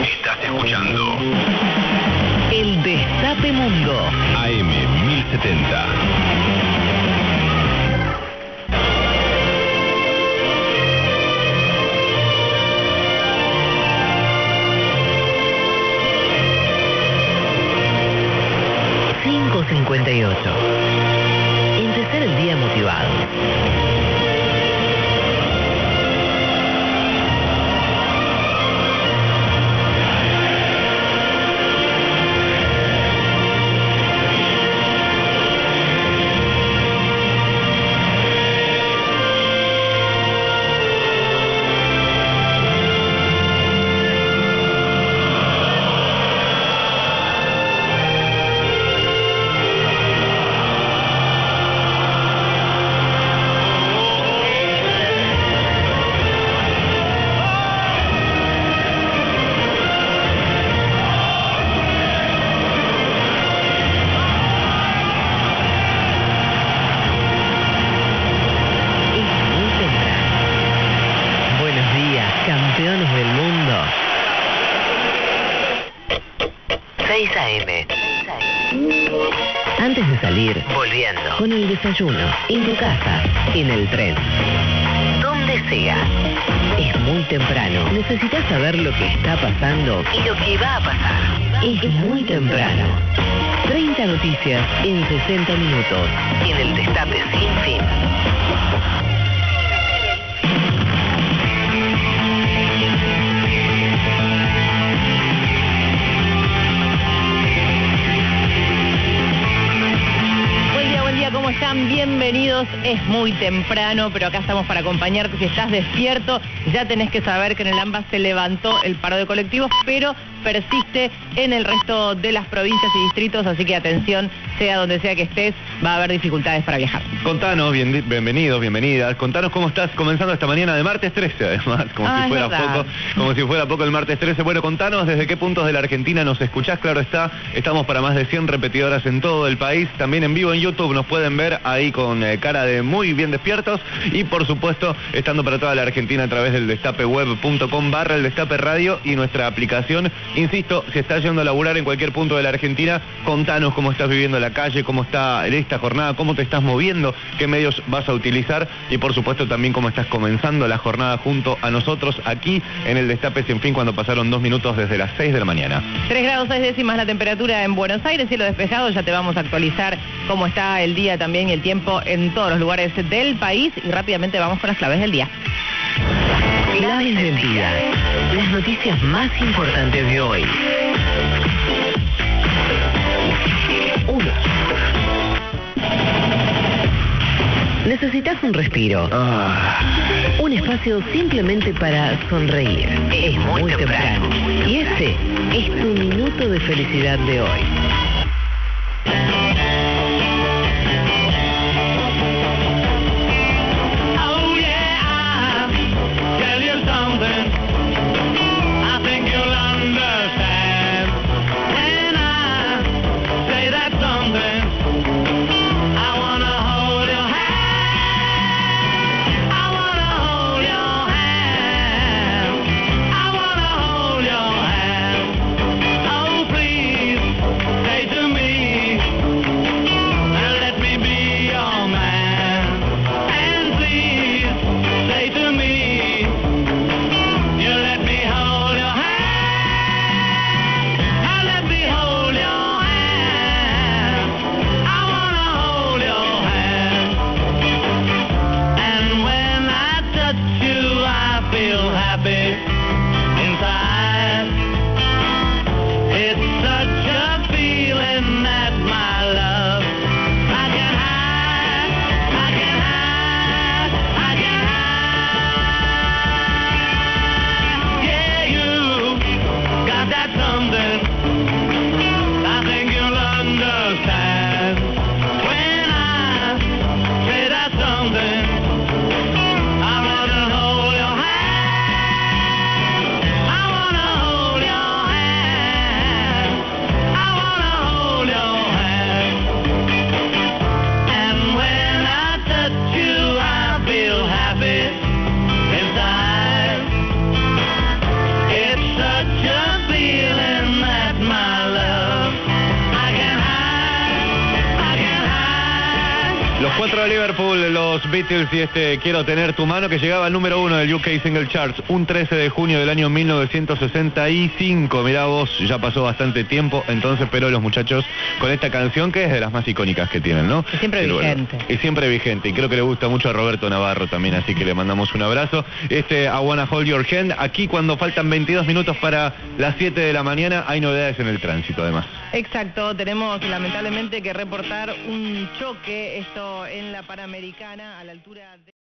Estás escuchando El Destape Mundo. AM 1070. Empezar el día motivado. Campeones del mundo. 6 AM. Antes de salir, volviendo, con el desayuno, en tu casa, en el tren, donde sea. Es muy temprano. Necesitas saber lo que está pasando y lo que va a pasar. Es muy temprano. 30 noticias en 60 minutos. En el Destape sin fin. ¿Cómo están? Bienvenidos. Es muy temprano, pero acá estamos para acompañarte. Si estás despierto, ya tenés que saber que en el AMBA se levantó el paro de colectivos, pero persiste en el resto de las provincias y distritos, así que atención, sea donde sea que estés, va a haber dificultades para viajar. Contanos, bienvenidos, bienvenidas, contanos cómo estás comenzando esta mañana de martes 13, además, como si fuera poco el martes 13. Bueno, contanos desde qué puntos de la Argentina nos escuchás, claro está, estamos para más de 100 repetidoras en todo el país, también en vivo en YouTube nos pueden ver ahí con cara de muy bien despiertos y por supuesto estando para toda la Argentina a través del destapeweb.com/el Destape Radio y nuestra aplicación. Insisto, si estás yendo a laburar en cualquier punto de la Argentina, contanos cómo estás viviendo la calle, cómo está esta jornada, cómo te estás moviendo, qué medios vas a utilizar y por supuesto también cómo estás comenzando la jornada junto a nosotros aquí en el Destape Sin Fin cuando pasaron 2 minutos desde las 6 de la mañana. 3 grados 6 décimas la temperatura en Buenos Aires, cielo despejado, ya te vamos a actualizar cómo está el día también y el tiempo en todos los lugares del país y rápidamente vamos con las claves del día. Claves del día. Las noticias más importantes de hoy. 1. Necesitas un respiro. Un espacio simplemente para sonreír. Es muy temprano. Y ese es tu minuto de felicidad de hoy. Contra Liverpool, los Beatles y Quiero tener tu mano, que llegaba al número 1 del UK Single Charts un 13 de junio del año 1965. Mirá vos, ya pasó bastante tiempo entonces, pero los muchachos con esta canción que es de las más icónicas que tienen, ¿no? Y siempre vigente. Y siempre vigente, y creo que le gusta mucho a Roberto Navarro también, así que le mandamos un abrazo. I Wanna Hold Your Hand, aquí cuando faltan 22 minutos para las 7 de la mañana, hay novedades en el tránsito además. Exacto, tenemos lamentablemente que reportar un choque, esto en la Panamericana, a la altura de...